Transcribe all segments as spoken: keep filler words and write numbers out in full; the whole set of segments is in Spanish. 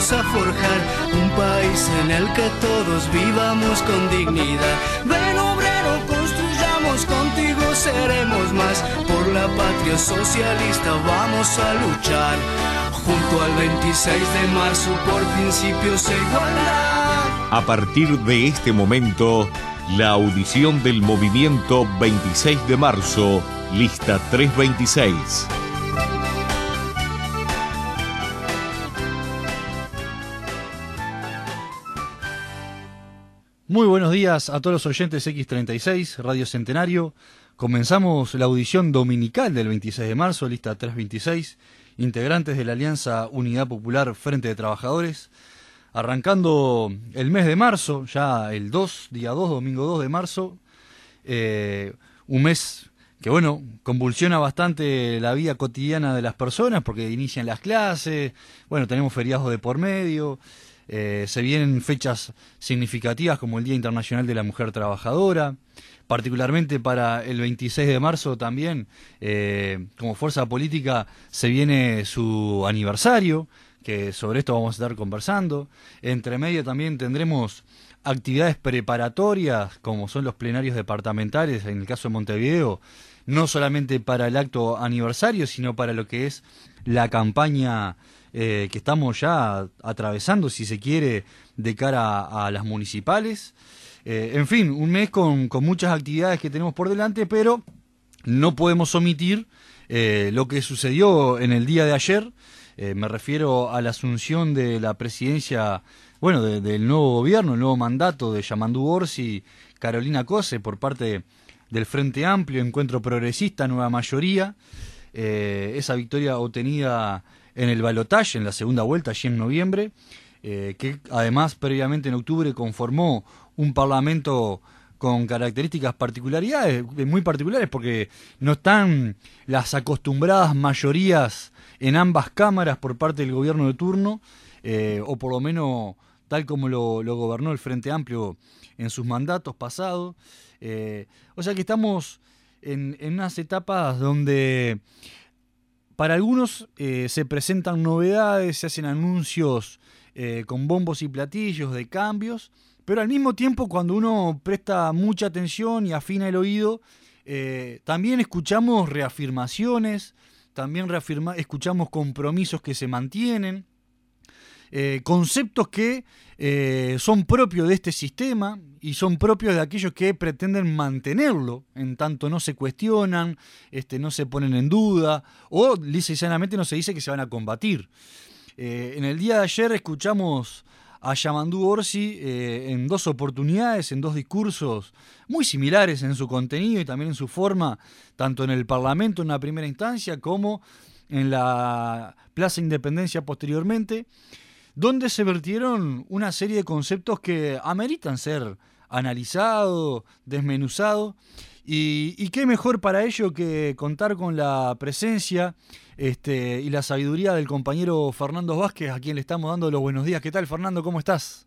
vamos a forjar un país en el que todos vivamos con dignidad. Ven obrero, construyamos, contigo seremos más. Por la patria socialista vamos a luchar, junto al veintiséis de marzo por principios e igualdad. A partir de este momento, la audición del movimiento veintiséis de marzo, lista trescientos veintiséis. Muy buenos días a todos los oyentes equis treinta y seis, Radio Centenario. Comenzamos la audición dominical del veintiséis de marzo, lista trescientos veintiséis, integrantes de la Alianza Unidad Popular Frente de Trabajadores. Arrancando el mes de marzo, ya el dos, día dos, domingo dos de marzo, eh, un mes que, bueno, convulsiona bastante la vida cotidiana de las personas porque inician las clases, bueno, tenemos feriados de por medio, eh, se vienen fechas significativas como el Día Internacional de la Mujer Trabajadora, particularmente para el veintiséis de marzo también, eh, como fuerza política, se viene su aniversario, que sobre esto vamos a estar conversando. Entre medio también tendremos actividades preparatorias, como son los plenarios departamentales, en el caso de Montevideo, no solamente para el acto aniversario, sino para lo que es la campaña eh, que estamos ya atravesando, si se quiere, de cara a, a las municipales. Eh, en fin, un mes con, con muchas actividades que tenemos por delante, pero no podemos omitir eh, lo que sucedió en el día de ayer. Eh, me refiero a la asunción de la presidencia, bueno, de, del nuevo gobierno, el nuevo mandato de Yamandú Orsi, Carolina Cose, por parte del Frente Amplio, Encuentro Progresista, Nueva Mayoría. Eh, esa victoria obtenida en el balotaje, en la segunda vuelta, allí en noviembre, eh, que además previamente en octubre conformó un parlamento con características particularidades, muy particulares, porque no están las acostumbradas mayorías en ambas cámaras por parte del gobierno de turno, eh, o por lo menos tal como lo, lo gobernó el Frente Amplio en sus mandatos pasados. Eh, o sea que estamos en, en unas etapas donde para algunos eh, se presentan novedades, se hacen anuncios eh, con bombos y platillos de cambios, pero al mismo tiempo cuando uno presta mucha atención y afina el oído, eh, también escuchamos reafirmaciones, también reafirma, escuchamos compromisos que se mantienen, eh, conceptos que eh, son propios de este sistema y son propios de aquellos que pretenden mantenerlo, en tanto no se cuestionan, este, no se ponen en duda, o lisa y llanamente no se dice que se van a combatir. Eh, en el día de ayer escuchamos a Yamandú Orsi eh, en dos oportunidades, en dos discursos muy similares en su contenido y también en su forma, tanto en el Parlamento en la primera instancia como en la Plaza Independencia posteriormente, donde se vertieron una serie de conceptos que ameritan ser analizados, desmenuzados, y, y qué mejor para ello que contar con la presencia este, y la sabiduría del compañero Fernando Vázquez, a quien le estamos dando los buenos días. ¿Qué tal, Fernando? ¿Cómo estás?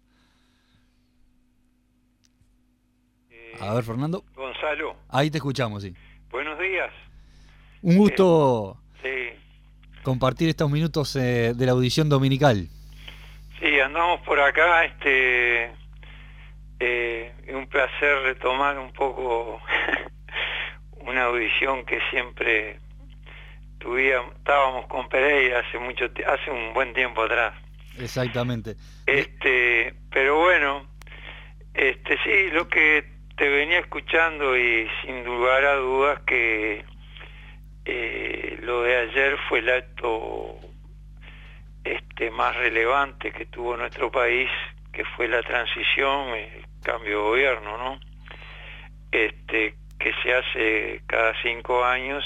Eh, a ver, Fernando. Gonzalo. Ahí te escuchamos, sí. Buenos días. Un gusto eh, sí. compartir estos minutos eh, de la audición dominical. Sí, andamos por acá, este, eh, es un placer retomar un poco una audición que siempre tuvíamos, estábamos con Pereira hace mucho, hace un buen tiempo atrás. Exactamente. Este, pero bueno, este, sí, lo que te venía escuchando y sin lugar a dudas que eh, lo de ayer fue el acto Este, más relevante que tuvo nuestro país, que fue la transición, el cambio de gobierno, ¿no? Este, que se hace cada cinco años,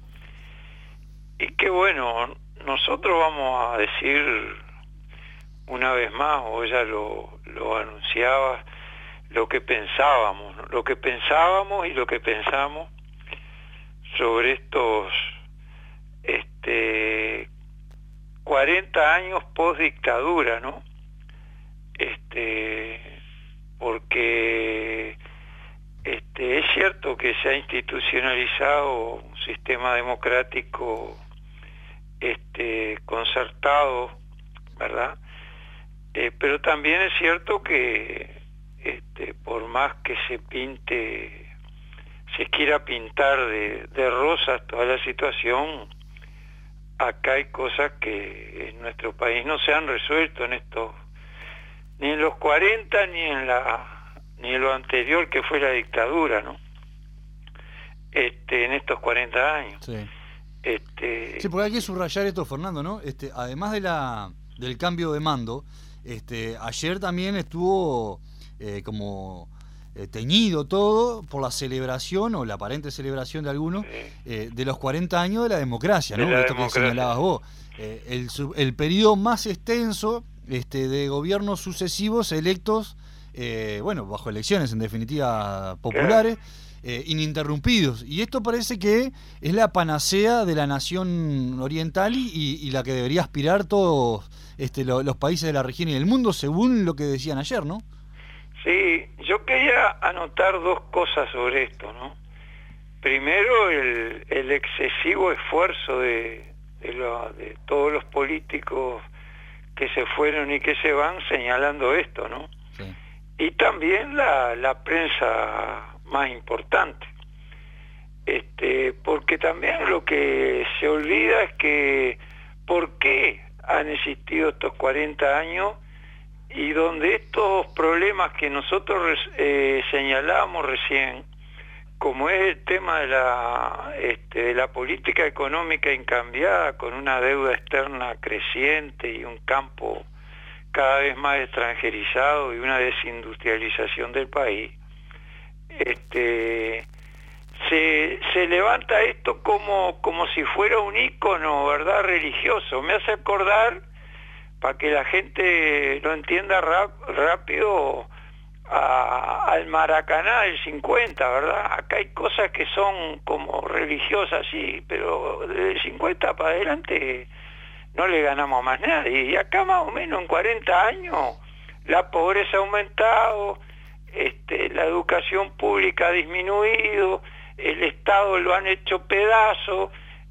y que bueno, nosotros vamos a decir una vez más, o ella lo, lo anunciaba, lo que pensábamos, ¿no? Lo que pensábamos y lo que pensamos sobre estos este cuarenta años post dictadura, ¿no? Este, porque este, es cierto que se ha institucionalizado un sistema democrático este, concertado, ¿verdad? este, pero también es cierto que este, por más que se pinte, se quiera pintar de, de rosas toda la situación, acá hay cosas que en nuestro país no se han resuelto en estos, ni en los cuarenta ni en la ni en lo anterior que fue la dictadura, ¿no? Este, en estos cuarenta años. Sí. Este... Sí, porque hay que subrayar esto, Fernando, ¿no? Este, además de la del cambio de mando, este, ayer también estuvo eh, como eh, teñido todo por la celebración o la aparente celebración de algunos sí. eh, de los cuarenta años de la democracia, ¿no? De la esto democracia. Que señalabas vos. Eh, el, el periodo más extenso este, de gobiernos sucesivos electos, eh, bueno, bajo elecciones en definitiva populares. Claro. Eh, ininterrumpidos, y esto parece que es la panacea de la nación oriental y, y la que debería aspirar todos este, lo, los países de la región y del mundo, según lo que decían ayer, ¿no? Sí, yo quería anotar dos cosas sobre esto, ¿no? Primero, el, el excesivo esfuerzo de, de, lo, de todos los políticos que se fueron y que se van señalando esto, ¿no? Sí. Y también la, la prensa más importante, este, porque también lo que se olvida es que por qué han existido estos cuarenta años y donde estos problemas que nosotros eh, señalamos recién, como es el tema de la, este, de la política económica incambiada, con una deuda externa creciente y un campo cada vez más extranjerizado y una desindustrialización del país, Este, se, se levanta esto como, como si fuera un ícono, ¿verdad?, religioso. Me hace acordar, para que la gente lo entienda rap, rápido, a, al Maracaná del cincuenta, ¿verdad? Acá hay cosas que son como religiosas, sí, pero desde el cincuenta para adelante no le ganamos a más nadie. Y acá más o menos en cuarenta años la pobreza ha aumentado, Este, la educación pública ha disminuido, el Estado lo han hecho pedazo,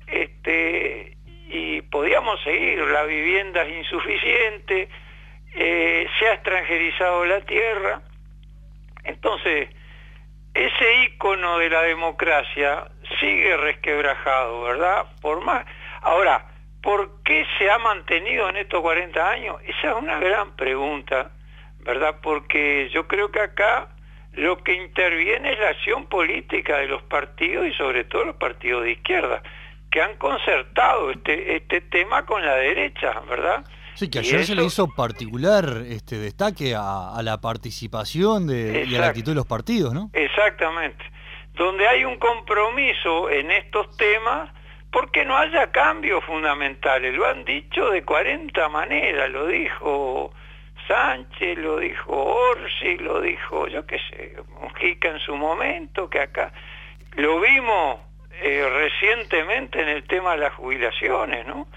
este, y podíamos seguir, la vivienda es insuficiente, eh, se ha extranjerizado la tierra. Entonces, ese ícono de la democracia sigue resquebrajado, ¿verdad? Por más. Ahora, ¿por qué se ha mantenido en estos cuarenta años? Esa es una gran pregunta, ¿verdad? Porque yo creo que acá lo que interviene es la acción política de los partidos y sobre todo los partidos de izquierda, que han concertado este, este tema con la derecha, ¿verdad? Sí, que ayer eso... se le hizo particular este destaque a, a la participación de, y a la actitud de los partidos, ¿no? Exactamente. Donde hay un compromiso en estos temas porque no haya cambios fundamentales. Lo han dicho de cuarenta maneras, lo dijo Sánchez, lo dijo Orsi, lo dijo, yo qué sé, Mujica en su momento, que acá lo vimos eh, recientemente en el tema de las jubilaciones, ¿no?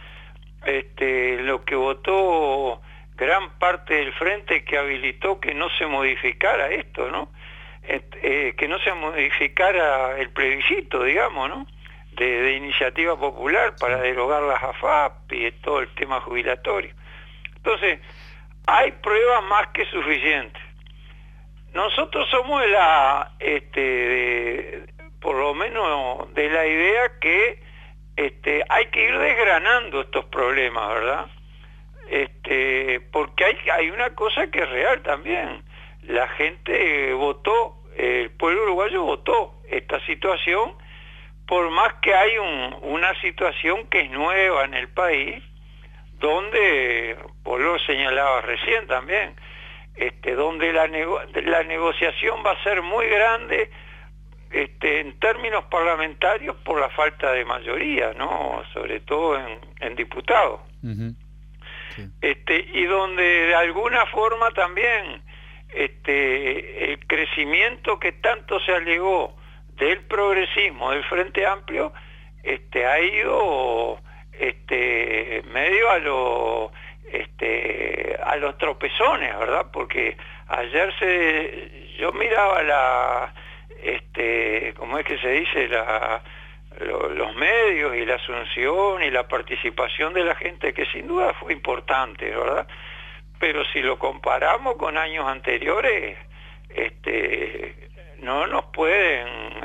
Este, lo que votó gran parte del frente que habilitó que no se modificara esto, ¿no? Este, eh, que no se modificara el plebiscito, digamos, ¿no? De, de iniciativa popular para derogar las A F A P y todo el tema jubilatorio. Entonces, hay pruebas más que suficientes. Nosotros somos de la, este, de, por lo menos de la idea que este, hay que ir desgranando estos problemas, ¿verdad? Este, porque hay, hay una cosa que es real también. La gente votó, el pueblo uruguayo votó esta situación, por más que hay un, una situación que es nueva en el país, donde, vos lo señalabas recién también, este, donde la, nego la negociación va a ser muy grande este, en términos parlamentarios por la falta de mayoría, ¿no? Sobre todo en, en diputados. Uh-huh. Sí. Este, y donde de alguna forma también este, el crecimiento que tanto se alegó del progresismo, del Frente Amplio, este, ha ido este, medio a, lo, este, a los tropezones, ¿verdad? Porque ayer se, yo miraba la, este, ¿cómo es que se dice? La, lo, los medios y la asunción y la participación de la gente, que sin duda fue importante, ¿verdad? pero si lo comparamos con años anteriores, este, no nos pueden,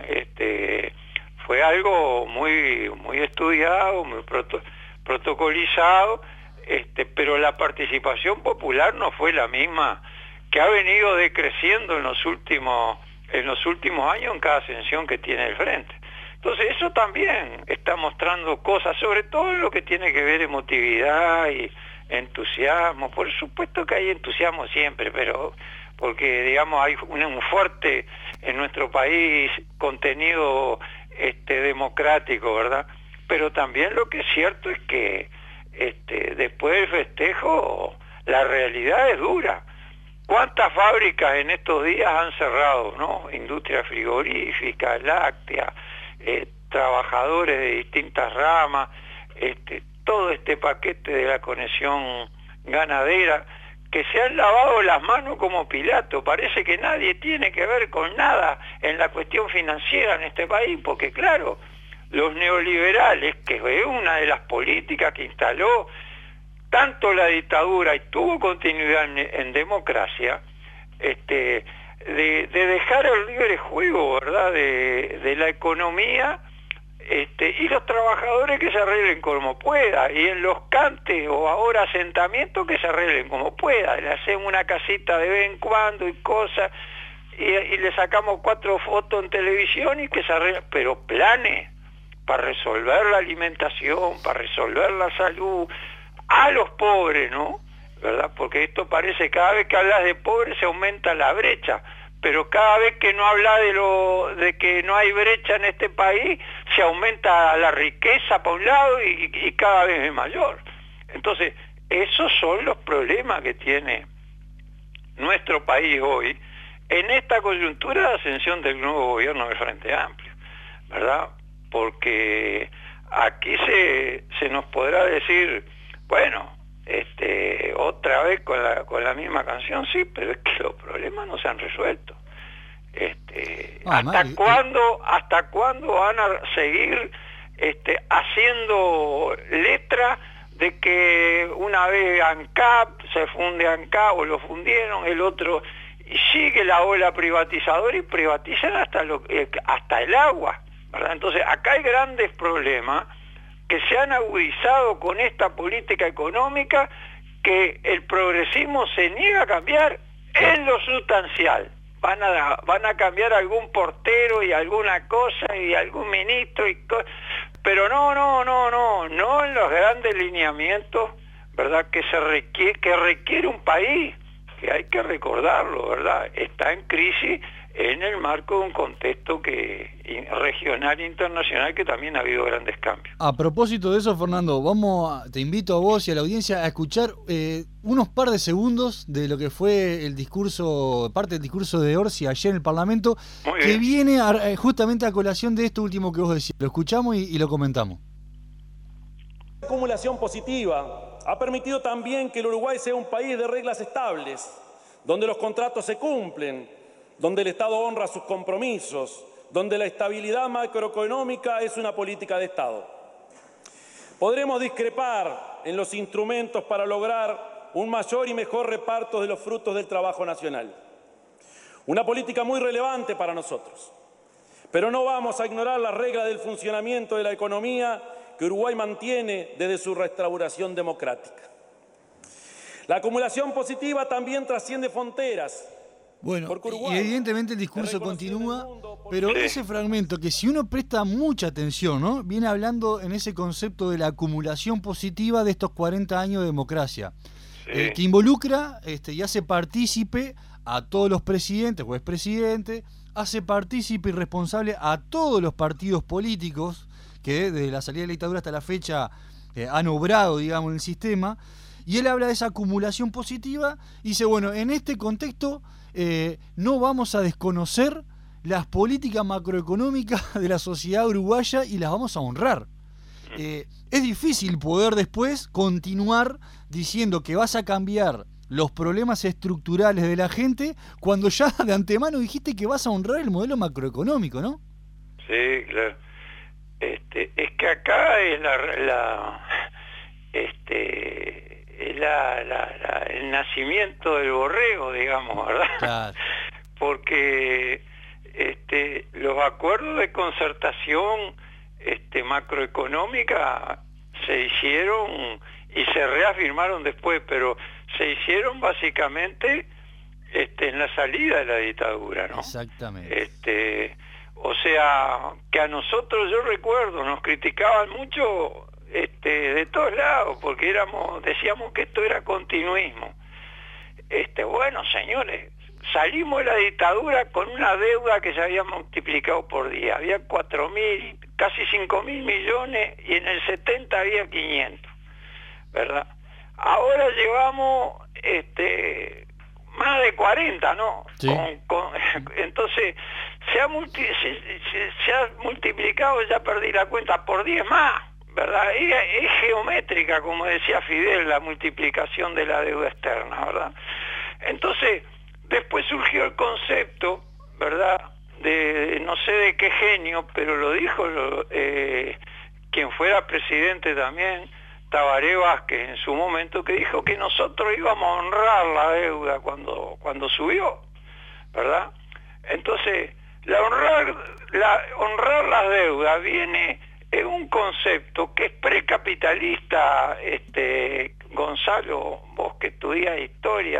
este, fue algo muy, muy estudiado, muy proto, protocolizado, este, pero la participación popular no fue la misma, que ha venido decreciendo en los últimos, en los últimos años en cada ascensión que tiene el Frente. Entonces eso también está mostrando cosas, sobre todo en lo que tiene que ver emotividad y entusiasmo. Por supuesto que hay entusiasmo siempre, pero porque digamos hay un, un fuerte en nuestro país contenido este, democrático, ¿verdad? Pero también lo que es cierto es que este, después del festejo la realidad es dura. ¿Cuántas fábricas en estos días han cerrado, no? Industria frigorífica, láctea, eh, trabajadores de distintas ramas, este, todo este paquete de la conexión ganadera, que se han lavado las manos como Pilato. Parece que nadie tiene que ver con nada en la cuestión financiera en este país, porque claro, los neoliberales, que es una de las políticas que instaló tanto la dictadura y tuvo continuidad en, en democracia, este, de, de dejar el libre juego, ¿verdad?, de, de la economía, este, y los trabajadores que se arreglen como pueda, y en los cantes o ahora asentamientos que se arreglen como pueda, le hacen una casita de vez en cuando y cosas, y, y le sacamos cuatro fotos en televisión y que se arreglen, pero planes para resolver la alimentación, para resolver la salud, a los pobres, ¿no? ¿Verdad? Porque esto parece, cada vez que hablas de pobres se aumenta la brecha, pero cada vez que no hablas de lo de que no hay brecha en este país, se aumenta la riqueza por un lado y, y cada vez es mayor. Entonces, esos son los problemas que tiene nuestro país hoy en esta coyuntura de ascensión del nuevo gobierno del Frente Amplio, ¿verdad? Porque aquí se, se nos podrá decir, bueno, este, otra vez con la, con la misma canción, sí, pero es que los problemas no se han resuelto. Este, ah, ¿hasta mal, cuándo, eh... hasta cuándo van a seguir este, haciendo letra de que una vez ANCAP se funde ANCAP o lo fundieron, el otro, y sigue la ola privatizadora y privatizan hasta lo, eh, hasta el agua, ¿verdad? Entonces acá hay grandes problemas que se han agudizado con esta política económica que el progresismo se niega a cambiar en lo sustancial. Van a, van a cambiar algún portero y alguna cosa y algún ministro, y co pero no, no, no, no, no en los grandes lineamientos, ¿verdad?, que se requiere, que requiere un país, que hay que recordarlo, ¿verdad?, está en crisis en el marco de un contexto que regional e internacional que también ha habido grandes cambios. A propósito de eso, Fernando, vamos a, te invito a vos y a la audiencia a escuchar eh, unos par de segundos de lo que fue el discurso, parte del discurso de Orsi ayer en el Parlamento, que viene a, justamente a colación de esto último que vos decís. Lo escuchamos y, y lo comentamos. La acumulación positiva ha permitido también que el Uruguay sea un país de reglas estables, donde los contratos se cumplen, donde el Estado honra sus compromisos, donde la estabilidad macroeconómica es una política de Estado. Podremos discrepar en los instrumentos para lograr un mayor y mejor reparto de los frutos del trabajo nacional. Una política muy relevante para nosotros. Pero no vamos a ignorar las reglas del funcionamiento de la economía que Uruguay mantiene desde su restauración democrática. La acumulación positiva también trasciende fronteras. Bueno, y evidentemente el discurso continúa, pero ese fragmento que si uno presta mucha atención, ¿no?, viene hablando en ese concepto de la acumulación positiva de estos cuarenta años de democracia, sí. eh, que involucra este, y hace partícipe a todos los presidentes o expresidentes, hace partícipe y responsable a todos los partidos políticos que desde la salida de la dictadura hasta la fecha eh, han obrado, digamos, en el sistema, y él habla de esa acumulación positiva y dice, bueno, en este contexto Eh, no vamos a desconocer las políticas macroeconómicas de la sociedad uruguaya y las vamos a honrar. Eh, es difícil poder después continuar diciendo que vas a cambiar los problemas estructurales de la gente cuando ya de antemano dijiste que vas a honrar el modelo macroeconómico, ¿no? Sí, claro. Este, es que acá es la, la, este, es la, la, la, el nacimiento del borrego, digamos, ¿verdad? Claro. Porque este, los acuerdos de concertación este, macroeconómica se hicieron y se reafirmaron después, pero se hicieron básicamente este, en la salida de la dictadura, ¿no? Exactamente. Este, o sea, que a nosotros, yo recuerdo, nos criticaban mucho este, de todos lados, porque éramos, decíamos que esto era continuismo. Este, bueno, señores, salimos de la dictadura con una deuda que se había multiplicado por día. Había cuatro mil, casi cinco mil millones, y en el setenta había quinientos, ¿verdad? Ahora llevamos este, más de cuarenta, ¿no? Sí. Con, con, entonces, se ha, multi, se, se, se ha multiplicado, ya perdí la cuenta, por diez más, ¿verdad? Es, es geométrica, como decía Fidel, la multiplicación de la deuda externa, ¿verdad? Entonces, después surgió el concepto, ¿verdad?, de no sé de qué genio, pero lo dijo eh, quien fuera presidente también, Tabaré Vázquez, en su momento, que dijo que nosotros íbamos a honrar la deuda cuando, cuando subió, ¿verdad? Entonces, la honrar, la, honrar las deudas viene en un concepto que es precapitalista, este, Gonzalo, vos que estudias historia,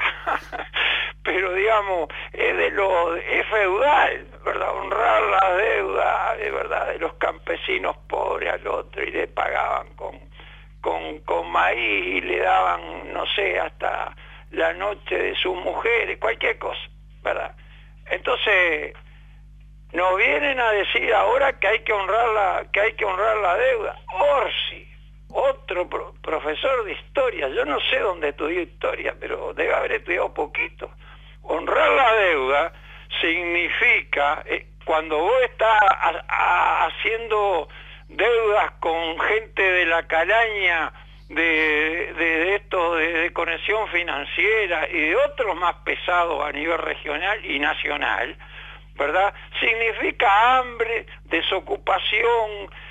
pero digamos, es de lo, es feudal, ¿verdad? Honrar la deuda, de verdad, de los campesinos pobres al otro, y le pagaban con, con, con maíz, y le daban, no sé, hasta la noche de sus mujeres, cualquier cosa, ¿verdad? Entonces, nos vienen a decir ahora que hay que honrar la, que hay que honrar la deuda. Orsi, otro pro, profesor de historia, yo no sé dónde estudió historia, pero debe haber estudiado poquito. Honrar la deuda significa, eh, cuando vos estás a, a, haciendo deudas con gente de la calaña, de, de, de esto, de, de conexión financiera y de otros más pesados a nivel regional y nacional, ¿verdad? Significa hambre, desocupación,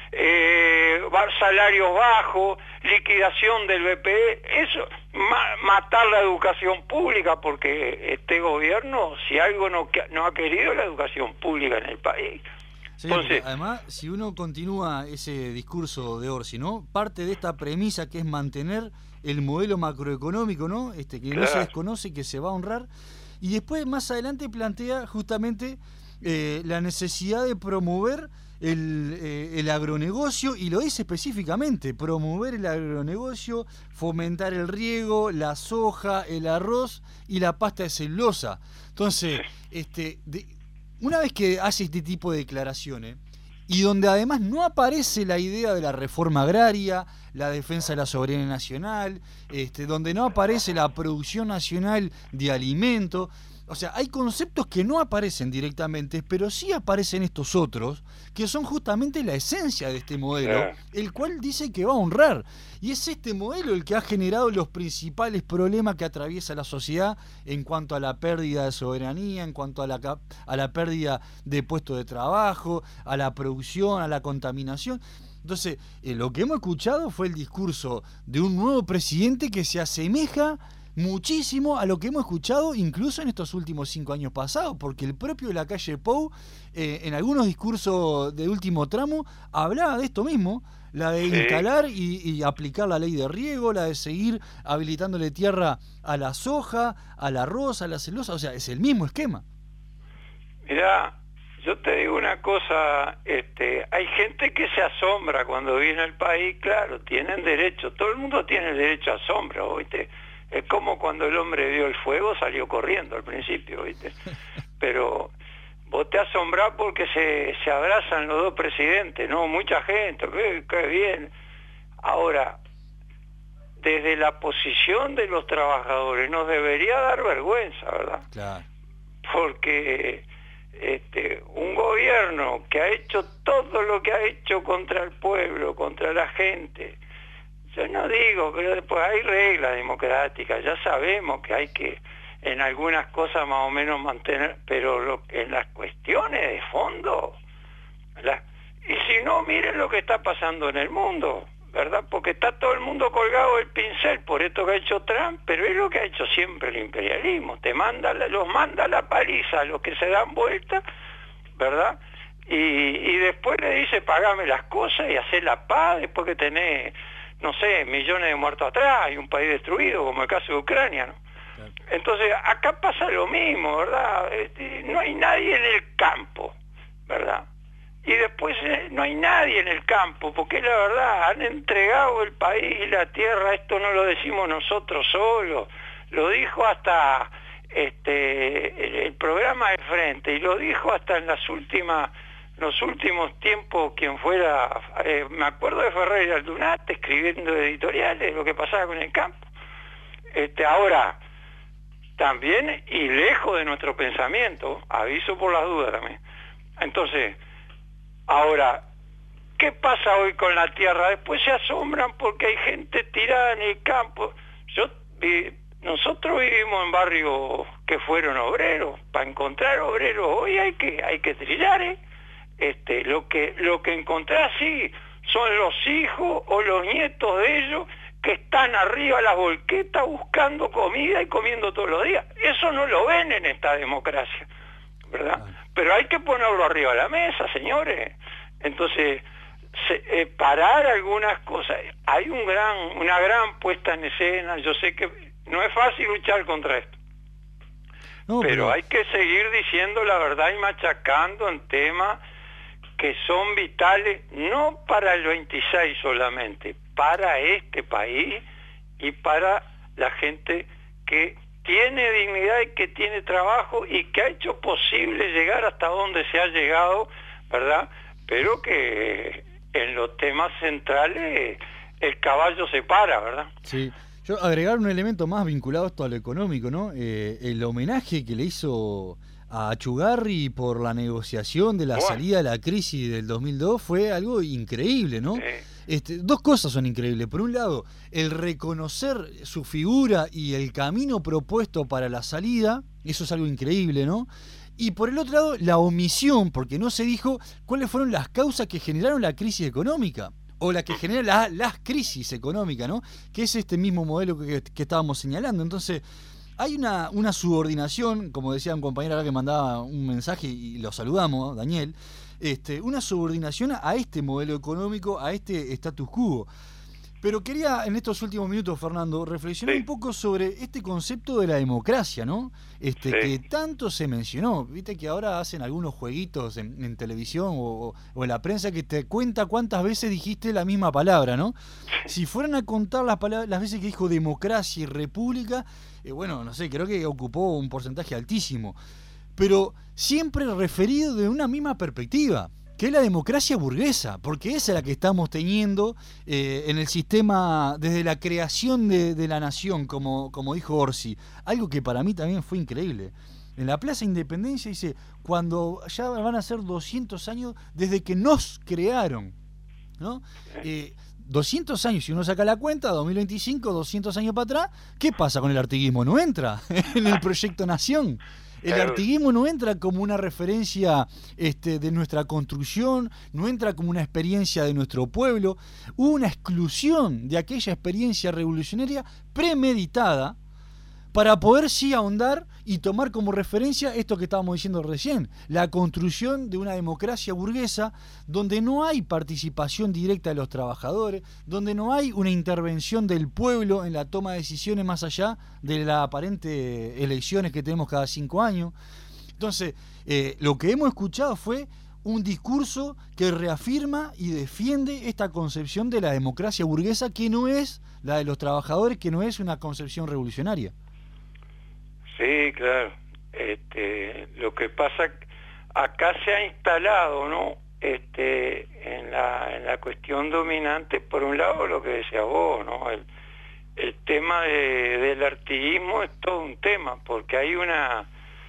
eh, salarios bajos, liquidación del B P E, eso, ma matar la educación pública, porque este gobierno, si algo no, no ha querido, la educación pública en el país. Sí, entonces, además, si uno continúa ese discurso de Orsi, ¿no?, parte de esta premisa que es mantener el modelo macroeconómico, ¿no?, este que claro, no se desconoce, que se va a honrar. Y después, más adelante, plantea justamente eh, la necesidad de promover el, eh, el agronegocio, y lo dice específicamente: promover el agronegocio, fomentar el riego, la soja, el arroz y la pasta de celulosa. Entonces, este, de, una vez que hace este tipo de declaraciones, y donde además no aparece la idea de la reforma agraria, la defensa de la soberanía nacional, este, donde no aparece la producción nacional de alimentos, o sea, hay conceptos que no aparecen directamente, pero sí aparecen estos otros, que son justamente la esencia de este modelo, el cual dice que va a honrar. Y es este modelo el que ha generado los principales problemas que atraviesa la sociedad en cuanto a la pérdida de soberanía, en cuanto a la, a la pérdida de puestos de trabajo, a la producción, a la contaminación. Entonces, eh, lo que hemos escuchado fue el discurso de un nuevo presidente que se asemeja muchísimo a lo que hemos escuchado incluso en estos últimos cinco años pasados, porque el propio Lacalle Pou, eh, en algunos discursos de último tramo, hablaba de esto mismo, la de sí. instalar y, y aplicar la ley de riego, la de seguir habilitándole tierra a la soja, al arroz, a la celulosa, o sea, es el mismo esquema. Mirá, yo te digo una cosa, este, hay gente que se asombra cuando viene al país, claro, tienen derecho, todo el mundo tiene el derecho a asombro, ¿oíste? Es como cuando el hombre vio el fuego, salió corriendo al principio, ¿viste? Pero vos te asombrás porque se, se abrazan los dos presidentes, ¿no? Mucha gente, qué, qué bien. Ahora, desde la posición de los trabajadores nos debería dar vergüenza, ¿verdad? Claro. Porque este, un gobierno que ha hecho todo lo que ha hecho contra el pueblo, contra la gente, yo no digo, pero después hay reglas democráticas, ya sabemos que hay que en algunas cosas más o menos mantener, pero lo, en las cuestiones de fondo, la, y si no, miren lo que está pasando en el mundo, ¿verdad? Porque está todo el mundo colgado del pincel por esto que ha hecho Trump, pero es lo que ha hecho siempre el imperialismo, te manda, los manda a la paliza a los que se dan vuelta, ¿verdad? Y, y después le dice, pagame las cosas y hacer la paz, después que tenés, no sé, millones de muertos atrás y un país destruido, como el caso de Ucrania, ¿no? Claro. Entonces, acá pasa lo mismo, ¿verdad? Este, no hay nadie en el campo, ¿verdad? Y después eh, no hay nadie en el campo, porque la verdad, han entregado el país y la tierra, esto no lo decimos nosotros solos, lo dijo hasta este el, el programa de Frente, y lo dijo hasta en las últimas, los últimos tiempos quien fuera, eh, me acuerdo de Ferrer Aldunate escribiendo editoriales de lo que pasaba con el campo. Este, ahora, también, y lejos de nuestro pensamiento, aviso por las dudas también, entonces, ahora, ¿qué pasa hoy con la tierra? Después se asombran porque hay gente tirada en el campo. Yo, vi, nosotros vivimos en barrios que fueron obreros. Para encontrar obreros hoy hay que hay que trillar, ¿eh? Este, lo que lo que encontrás sí son los hijos o los nietos de ellos que están arriba a las volquetas buscando comida y comiendo todos los días. Eso no lo ven en esta democracia, ¿verdad? Pero hay que ponerlo arriba de la mesa, señores. Entonces, se, eh, parar algunas cosas. Hay un gran, una gran puesta en escena. Yo sé que no es fácil luchar contra esto. No, pero, pero hay que seguir diciendo la verdad y machacando en temas que son vitales, no para el veintiséis solamente, para este país y para la gente que tiene dignidad y que tiene trabajo y que ha hecho posible llegar hasta donde se ha llegado, ¿verdad? Pero que en los temas centrales el caballo se para, ¿verdad? Sí. Yo agregar un elemento más vinculado a esto a lo económico, ¿no? Eh, el homenaje que le hizo a Achugarri por la negociación de la bueno. salida de la crisis del dos mil dos fue algo increíble, ¿no? Sí. Este, dos cosas son increíbles. Por un lado, el reconocer su figura y el camino propuesto para la salida, eso es algo increíble, ¿no? Y por el otro lado, la omisión, porque no se dijo cuáles fueron las causas que generaron la crisis económica, o la que genera la, las crisis económicas, ¿no? Que es este mismo modelo que, que estábamos señalando. Entonces, hay una, una subordinación, como decía un compañero acá que mandaba un mensaje y lo saludamos, Daniel, Este, una subordinación a este modelo económico, a este status quo. Pero quería en estos últimos minutos, Fernando, reflexionar sí. un poco sobre este concepto de la democracia, ¿no? Este, sí. que tanto se mencionó. Viste que ahora hacen algunos jueguitos en, en televisión o, o en la prensa que te cuenta cuántas veces dijiste la misma palabra, ¿no? Si fueran a contar las palabras, las veces que dijo democracia y república, eh, bueno, no sé, creo que ocupó un porcentaje altísimo. Pero siempre referido de una misma perspectiva, que es la democracia burguesa, porque esa es la que estamos teniendo eh, en el sistema desde la creación de, de la nación, como, como dijo Orsi. Algo que para mí también fue increíble. En la Plaza Independencia dice, cuando ya van a ser doscientos años desde que nos crearon, ¿no? Eh, doscientos años, si uno saca la cuenta, dos mil veinticinco, doscientos años para atrás, ¿qué pasa con el artiguismo? No entra en el proyecto Nación. El artiguismo no entra como una referencia este, de nuestra construcción, no entra como una experiencia de nuestro pueblo. Hubo una exclusión de aquella experiencia revolucionaria premeditada para poder sí ahondar y tomar como referencia esto que estábamos diciendo recién, la construcción de una democracia burguesa donde no hay participación directa de los trabajadores, donde no hay una intervención del pueblo en la toma de decisiones más allá de las aparentes elecciones que tenemos cada cinco años. Entonces, eh, lo que hemos escuchado fue un discurso que reafirma y defiende esta concepción de la democracia burguesa que no es la de los trabajadores, que no es una concepción revolucionaria. Sí, claro. Este, lo que pasa, acá se ha instalado, ¿no? Este, en la, en la cuestión dominante, por un lado, lo que decía vos, ¿no? El, el tema de, del artiguismo es todo un tema, porque hay una,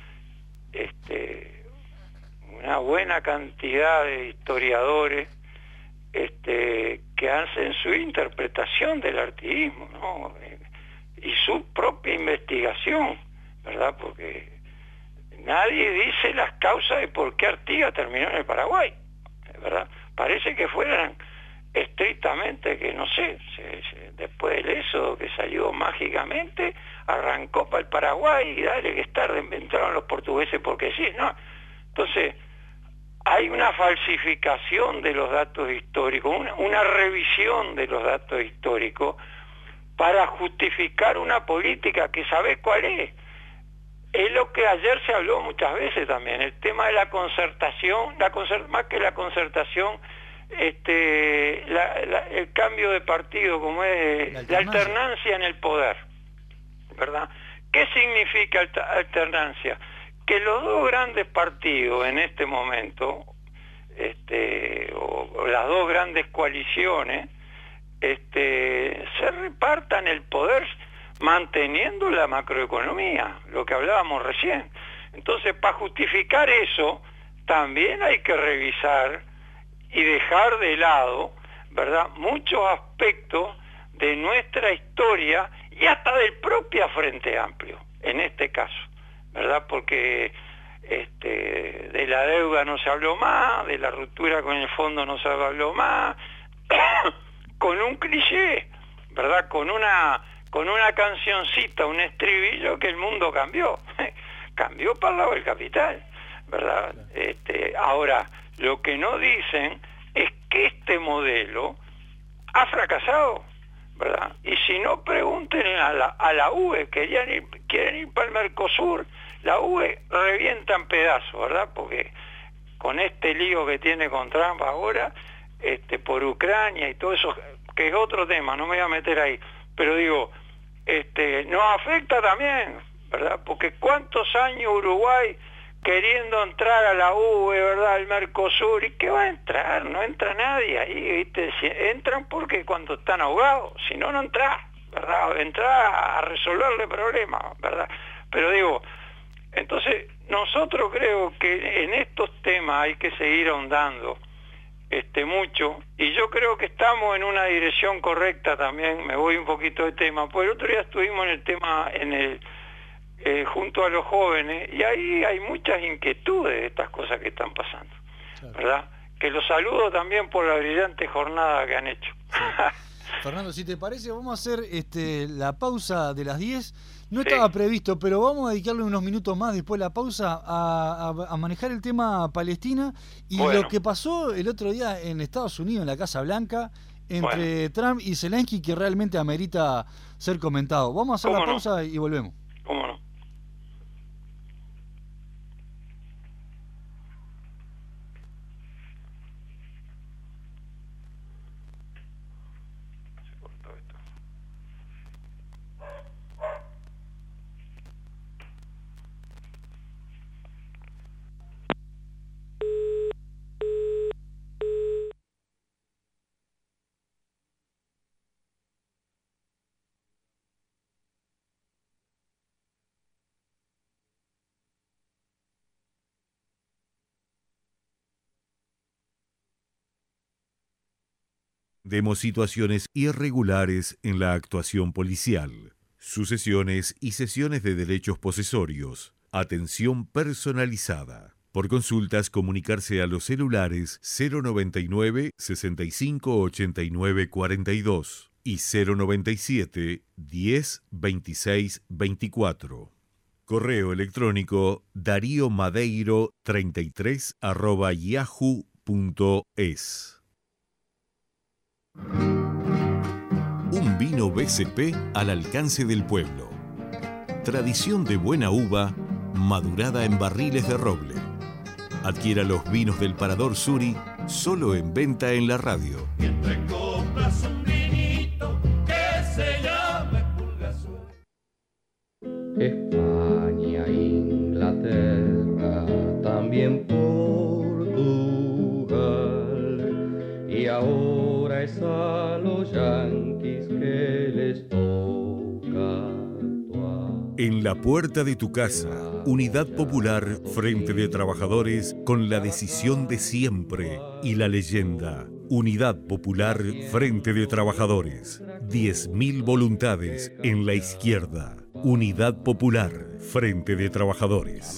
este, una buena cantidad de historiadores, este, que hacen su interpretación del artiguismo, ¿no? Y su propia investigación, ¿verdad? Porque nadie dice las causas de por qué Artigas terminó en el Paraguay, ¿verdad? Parece que fueran estrictamente que, no sé, se, se, después del éxodo que salió mágicamente, arrancó para el Paraguay y dale que es tarde, entraron los portugueses porque sí, ¿no? Entonces, hay una falsificación de los datos históricos, una, una revisión de los datos históricos para justificar una política que ¿sabés cuál es? Es lo que ayer se habló muchas veces también, el tema de la concertación, la concer, más que la concertación, este, la, la, el cambio de partido, como es la alternancia. la alternancia en el poder, ¿verdad? ¿Qué significa alternancia? Que los dos grandes partidos en este momento, este, o, o las dos grandes coaliciones, este, se repartan el poder manteniendo la macroeconomía, lo que hablábamos recién. Entonces, para justificar eso, también hay que revisar y dejar de lado, ¿verdad?, muchos aspectos de nuestra historia y hasta del propio Frente Amplio, en este caso, ¿verdad? Porque este, de la deuda no se habló más, de la ruptura con el fondo no se habló más, con un cliché, ¿verdad?, con una con una cancioncita, un estribillo, que el mundo cambió, cambió para el lado del capital, ¿verdad? Este, ahora, lo que no dicen es que este modelo ha fracasado, ¿verdad? Y si no, pregunten a la, a la U E, querían ir, quieren ir para el Mercosur, la U E revienta en pedazos, ¿verdad? Porque con este lío que tiene con Trump ahora, este, por Ucrania y todo eso, que es otro tema, no me voy a meter ahí, pero digo, este, nos afecta también, ¿verdad? Porque cuántos años Uruguay queriendo entrar a la U E, ¿verdad?, al Mercosur, ¿y qué va a entrar? No entra nadie ahí, ¿viste? Si entran porque cuando están ahogados, si no, no entran, ¿verdad? Entrar a resolverle problemas, ¿verdad? Pero digo, entonces, nosotros creo que en estos temas hay que seguir ahondando este, mucho, y yo creo que estamos en una dirección correcta también. Me voy un poquito de tema, pues el otro día estuvimos en el tema, en el eh, junto a los jóvenes, y ahí hay muchas inquietudes de estas cosas que están pasando, claro, ¿verdad? Que los saludo también por la brillante jornada que han hecho. Sí. Fernando, si te parece, vamos a hacer este, la pausa de las diez. No estaba sí. previsto, pero vamos a dedicarle unos minutos más después de la pausa a, a, a manejar el tema Palestina y bueno, lo que pasó el otro día en Estados Unidos, en la Casa Blanca, entre bueno. Trump y Zelensky, que realmente amerita ser comentado. Vamos a hacer la pausa no? y volvemos. ¿Cómo no? Vemos situaciones irregulares en la actuación policial, sucesiones y sesiones de derechos posesorios, atención personalizada. Por consultas, comunicarse a los celulares cero noventa y nueve, sesenta y cinco, ochenta y nueve, cuarenta y dos y cero noventa y siete, diez, veintiséis, veinticuatro. Correo electrónico darío madeiro treinta y tres arroba yahoo punto es. Un vino B C P al alcance del pueblo. Tradición de buena uva, madurada en barriles de roble. Adquiera los vinos del Parador Suri, solo en venta en la radio. Mientras compras un vinito que se llame Pulgasur. España, Inglaterra, también Portugal, y ahora es a los yanquis que les toca actuar. En la puerta de tu casa, Unidad Popular, Frente de Trabajadores, con la decisión de siempre y la leyenda. Unidad Popular, Frente de Trabajadores. diez mil voluntades en la izquierda. Unidad Popular, Frente de Trabajadores.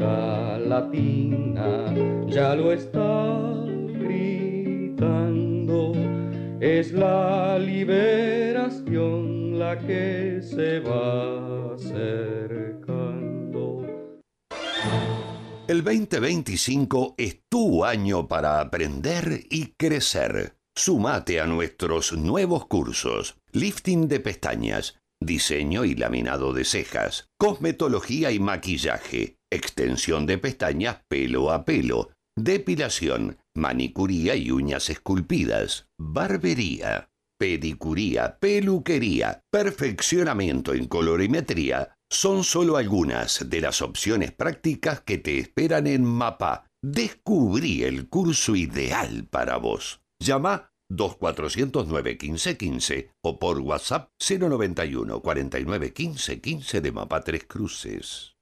América Latina ya lo está gritando. mundo. Es la liberación la que se va acercando. El veinte veinticinco es tu año para aprender y crecer. Sumate a nuestros nuevos cursos: lifting de pestañas, diseño y laminado de cejas, cosmetología y maquillaje, extensión de pestañas pelo a pelo, depilación, manicuría y uñas esculpidas, barbería, pedicuría, peluquería, perfeccionamiento en colorimetría. Son solo algunas de las opciones prácticas que te esperan en MAPA. Descubrí el curso ideal para vos. Llama dos cuatro cero nueve, uno cinco uno cinco o por WhatsApp cero noventa y uno, cuarenta y nueve, quince, quince de MAPA Tres Cruces.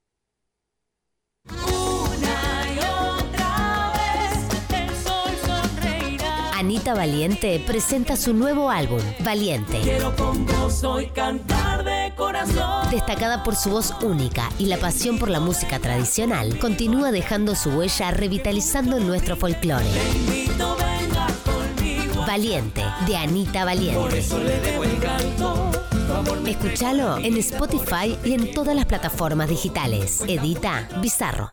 Anita Valiente presenta su nuevo álbum, Valiente. Quiero con gozo y cantar de corazón. Destacada por su voz única y la pasión por la música tradicional, continúa dejando su huella revitalizando nuestro folclore. Te invito, venga conmigo. Valiente, de Anita Valiente. Por eso le debo el canto. Escúchalo en Spotify y en todas las plataformas digitales. Edita Bizarro.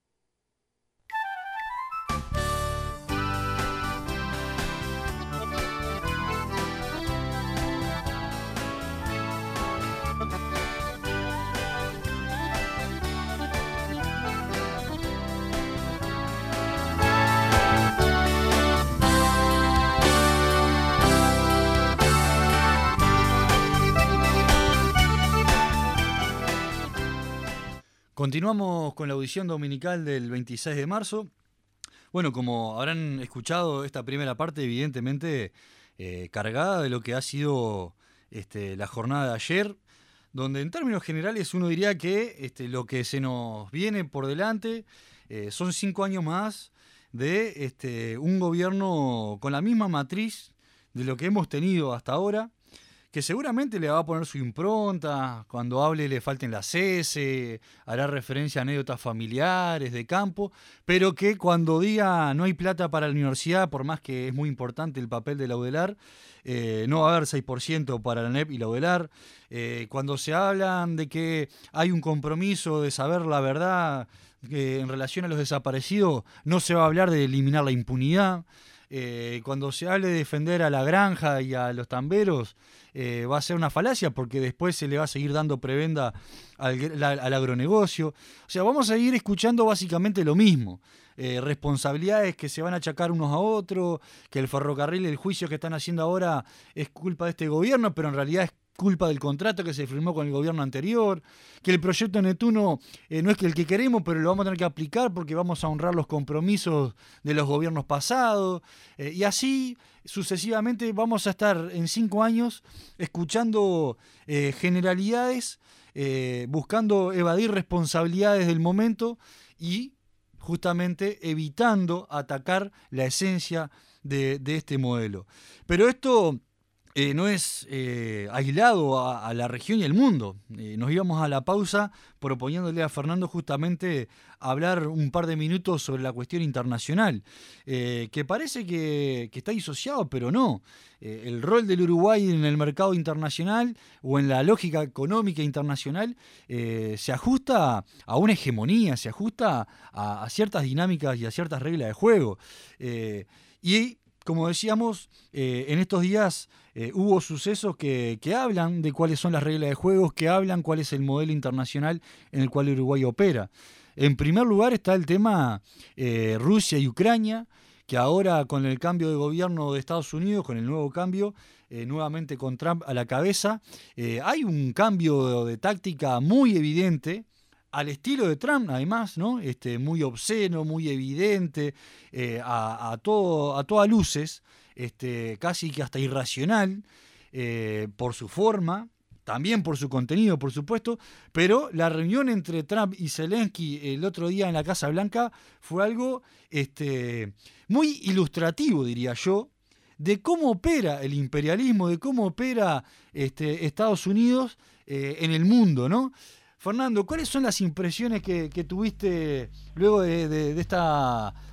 Continuamos con la audición dominical del veintiséis de marzo. Bueno, como habrán escuchado, esta primera parte evidentemente eh, cargada de lo que ha sido este, la jornada de ayer, donde en términos generales uno diría que este, lo que se nos viene por delante eh, son cinco años más de este, un gobierno con la misma matriz de lo que hemos tenido hasta ahora, que seguramente le va a poner su impronta, cuando hable le falten las S, hará referencia a anécdotas familiares, de campo, pero que cuando diga no hay plata para la universidad, por más que es muy importante el papel de la UDELAR, eh, no va a haber seis por ciento para la N E P y la UDELAR, eh, cuando se hablan de que hay un compromiso de saber la verdad eh, en relación a los desaparecidos, no se va a hablar de eliminar la impunidad. Eh, cuando se hable de defender a la granja y a los tamberos, eh, va a ser una falacia porque después se le va a seguir dando prebenda al, la, al agronegocio. O sea, vamos a seguir escuchando básicamente lo mismo. Eh, responsabilidades que se van a achacar unos a otros, que el ferrocarril, el juicio que están haciendo ahora es culpa de este gobierno, pero en realidad es culpa del contrato que se firmó con el gobierno anterior, que el proyecto Netuno eh, no es que el que queremos, pero lo vamos a tener que aplicar porque vamos a honrar los compromisos de los gobiernos pasados, eh, y así sucesivamente vamos a estar en cinco años escuchando eh, generalidades, eh, buscando evadir responsabilidades del momento y justamente evitando atacar la esencia de, de este modelo. Pero esto Eh, no es eh, aislado a, a la región y el mundo. Eh, nos íbamos a la pausa proponiéndole a Fernando justamente hablar un par de minutos sobre la cuestión internacional, eh, que parece que, que está disociado, pero no. Eh, el rol del Uruguay en el mercado internacional o en la lógica económica internacional eh, se ajusta a una hegemonía, se ajusta a, a ciertas dinámicas y a ciertas reglas de juego. Eh, y como decíamos, eh, en estos días eh, hubo sucesos que, que hablan de cuáles son las reglas de juego, que hablan cuál es el modelo internacional en el cual Uruguay opera. En primer lugar está el tema eh, Rusia y Ucrania, que ahora con el cambio de gobierno de Estados Unidos, con el nuevo cambio, eh, nuevamente con Trump a la cabeza, eh, hay un cambio de, de táctica muy evidente, al estilo de Trump, además, ¿no? Este, muy obsceno, muy evidente, eh, a, a, todo, a todas luces, este, casi que hasta irracional, eh, por su forma, también por su contenido, por supuesto, pero la reunión entre Trump y Zelensky el otro día en la Casa Blanca fue algo este, muy ilustrativo, diría yo, de cómo opera el imperialismo, de cómo opera este, Estados Unidos eh, en el mundo, ¿no? Fernando, ¿cuáles son las impresiones que, que tuviste luego de, de, de esta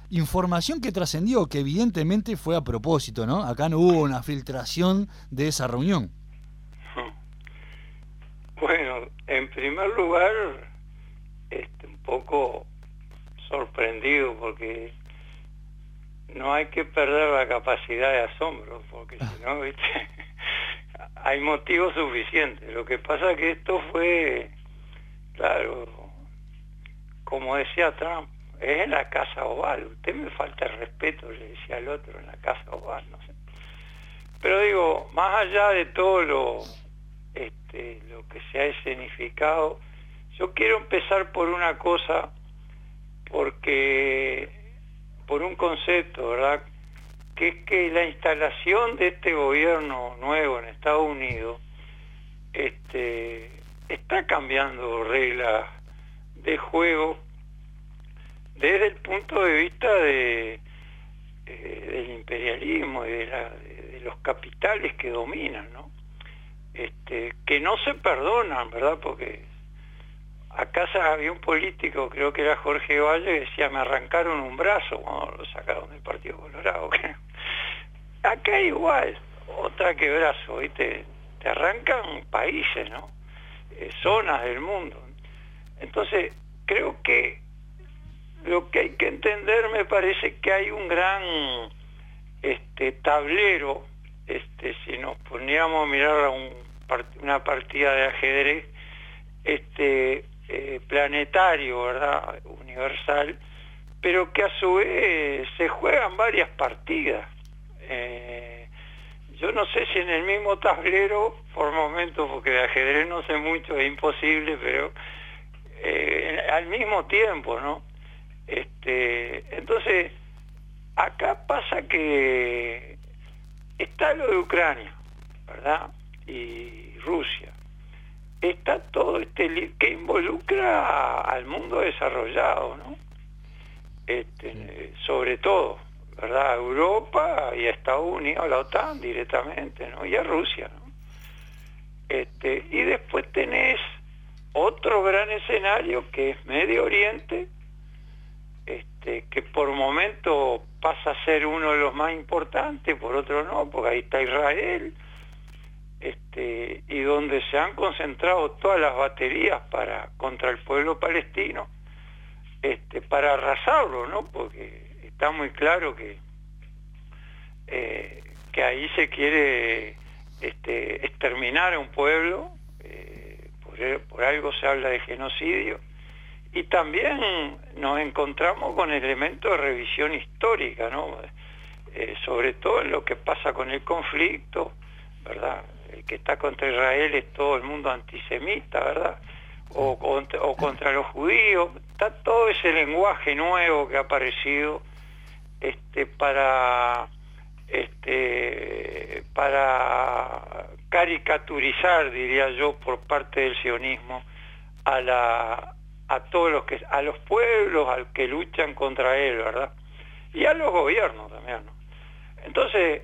Información que trascendió, que evidentemente fue a propósito, ¿no? Acá no hubo una filtración de esa reunión. Bueno, en primer lugar, este, un poco sorprendido porque no hay que perder la capacidad de asombro, porque si no, ¿viste? Hay motivos suficientes. Lo que pasa es que esto fue, claro, como decía Trump, es en la Casa Oval. Usted me falta el respeto, le decía al otro, en la Casa Oval, no sé. Pero digo, más allá de todo lo, este, lo que se ha escenificado, yo quiero empezar por una cosa, porque, por un concepto, ¿verdad?, que es que la instalación de este gobierno nuevo en Estados Unidos este, está cambiando reglas de juego desde el punto de vista de, eh, del imperialismo y de, la, de, de los capitales que dominan, ¿no? Este, que no se perdonan, ¿verdad? Porque acá había un político, creo que era Jorge Valle, que decía, me arrancaron un brazo cuando lo sacaron del Partido Colorado. Acá igual, otra que brazo, ¿viste? Te arrancan países, ¿no? Eh, zonas del mundo. Entonces, creo que lo que hay que entender, me parece que hay un gran este, tablero, este, si nos poníamos a mirar a un, una partida de ajedrez, este, eh, planetario, ¿verdad?, universal, pero que a su vez se juegan varias partidas. Eh, yo no sé si en el mismo tablero, por momentos, porque de ajedrez no sé mucho, es imposible, pero eh, al mismo tiempo, ¿no? Este, entonces, acá pasa que está lo de Ucrania, ¿verdad?, y Rusia. Está todo este li- que involucra al mundo desarrollado, ¿no? Este, sobre todo, ¿verdad?, a Europa y a Estados Unidos, a la OTAN directamente, ¿no?, y a Rusia, ¿no? Este, y después tenés otro gran escenario que es Medio Oriente, este, que por momento pasa a ser uno de los más importantes, por otro no, porque ahí está Israel, este, y donde se han concentrado todas las baterías para contra el pueblo palestino, este, para arrasarlo, ¿no? Porque está muy claro que eh, que ahí se quiere este, exterminar a un pueblo, eh, por, por algo se habla de genocidio, y también nos encontramos con elementos de revisión histórica, ¿no? Eh, sobre todo en lo que pasa con el conflicto, ¿verdad? El que está contra Israel es todo el mundo antisemita, ¿verdad? O contra, o contra los judíos. Está todo ese lenguaje nuevo que ha aparecido este, para, este, para caricaturizar, diría yo, por parte del sionismo a la a todos los que a los pueblos al que luchan contra él, ¿verdad? Y a los gobiernos también, ¿no? Entonces,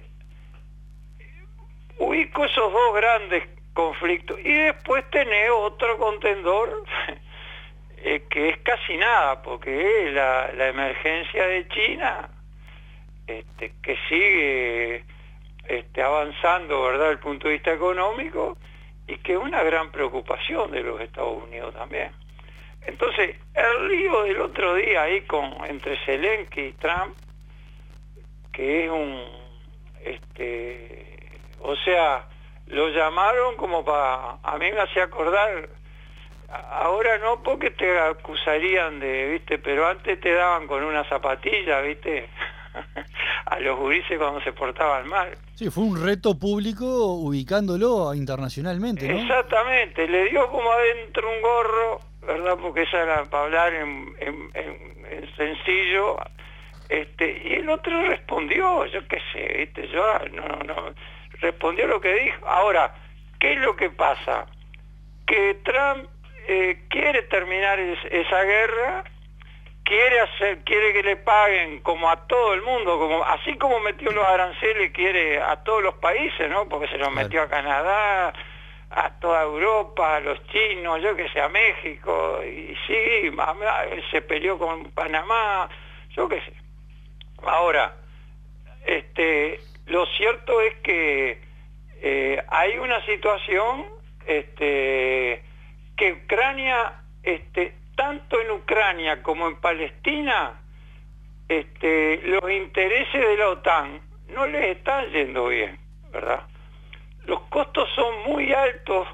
ubico esos dos grandes conflictos y después tenés otro contendor eh, que es casi nada, porque es la, la emergencia de China, este, que sigue este, avanzando, ¿verdad?, desde el punto de vista económico, y que es una gran preocupación de los Estados Unidos también. Entonces, el lío del otro día ahí con entre Zelensky y Trump, que es un, este, o sea, lo llamaron como para, a mí me hacía acordar, ahora no porque te acusarían de, viste, pero antes te daban con una zapatilla, viste, a los gurises cuando se portaban mal. Sí, fue un reto público ubicándolo internacionalmente, ¿no? Exactamente, le dio como adentro un gorro, ¿verdad? Porque esa era para hablar en, en, en, en sencillo, este, y el otro respondió, yo qué sé, viste, yo no, no, respondió lo que dijo. Ahora, ¿qué es lo que pasa? Que Trump eh, quiere terminar es, esa guerra, quiere hacer, quiere que le paguen como a todo el mundo, como así como metió los aranceles, quiere a todos los países, ¿no? Porque se los metió a Canadá, a toda Europa, a los chinos, yo que sé, a México, y sí, se peleó con Panamá, yo qué sé. Ahora, este, lo cierto es que eh, hay una situación este, que Ucrania, este, tanto en Ucrania como en Palestina, este, los intereses de la OTAN no les están yendo bien, ¿verdad? Los costos son muy altos.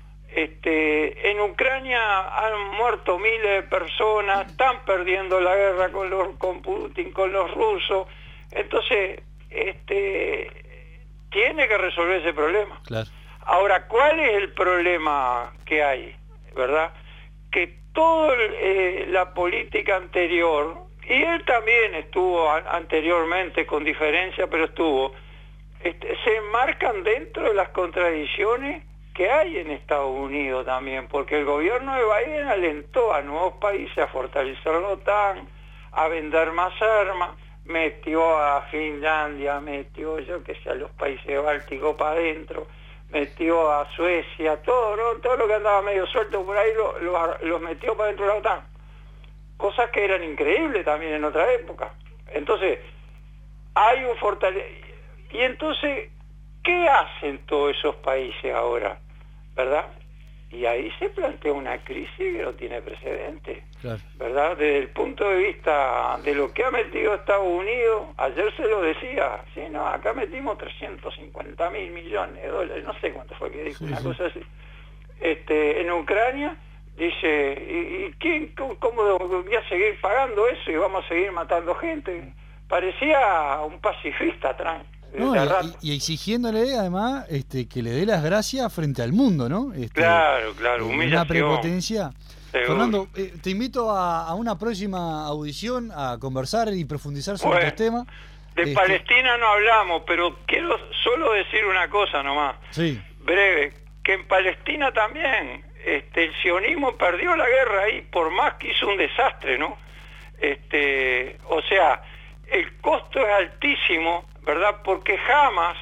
Este, en Ucrania han muerto miles de personas, están perdiendo la guerra con, los, con Putin, con los rusos. Entonces, este, tiene que resolver ese problema. Claro. Ahora, ¿cuál es el problema que hay? ¿Verdad? Que toda eh, la política anterior, y él también estuvo a, anteriormente con diferencia, pero estuvo, este, se enmarcan dentro de las contradicciones que hay en Estados Unidos también, porque el gobierno de Biden alentó a nuevos países a fortalecer la OTAN, a vender más armas, metió a Finlandia, metió, yo que sé, a los países bálticos para adentro, metió a Suecia, todo, ¿no? Todo lo que andaba medio suelto por ahí lo, lo, los metió para dentro de la OTAN. Cosas que eran increíbles también en otra época. Entonces, hay un fortalecimiento. Y entonces, ¿qué hacen todos esos países ahora? ¿Verdad? Y ahí se plantea una crisis que no tiene precedente. Claro. ¿Verdad? Desde el punto de vista de lo que ha metido Estados Unidos, ayer se lo decía, sí, no, acá metimos trescientos cincuenta mil millones de dólares, no sé cuánto fue que dijo, sí, una sí. cosa así. Este, en Ucrania, dice, ¿y, y quién, cómo, cómo voy a seguir pagando eso y vamos a seguir matando gente? Parecía un pacifista, Trump. No, y, y exigiéndole además este, que le dé las gracias frente al mundo, ¿no? Este, claro, claro, humillación. Una prepotencia. Seguro. Fernando, eh, te invito a, a una próxima audición a conversar y profundizar sobre bueno, estos temas. De este... Palestina no hablamos, pero quiero solo decir una cosa nomás, sí. breve, que en Palestina también este, el sionismo perdió la guerra ahí, por más que hizo un desastre, ¿no? Este, o sea, el costo es altísimo, ¿verdad? Porque Hamas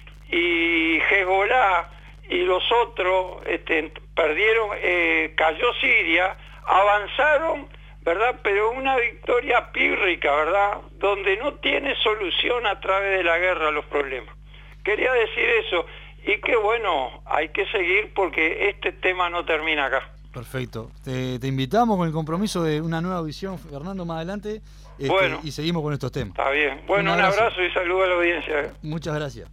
y Hezbollah y los otros este, perdieron, eh, cayó Siria, avanzaron, ¿verdad? Pero una victoria pírrica, ¿verdad? Donde no tiene solución a través de la guerra los problemas. Quería decir eso, y que bueno, hay que seguir porque este tema no termina acá. Perfecto. Te, te invitamos con el compromiso de una nueva audición, Fernando, más adelante, este, bueno, y seguimos con estos temas. Está bien. Bueno, un abrazo, un abrazo y saludo a la audiencia. Muchas gracias.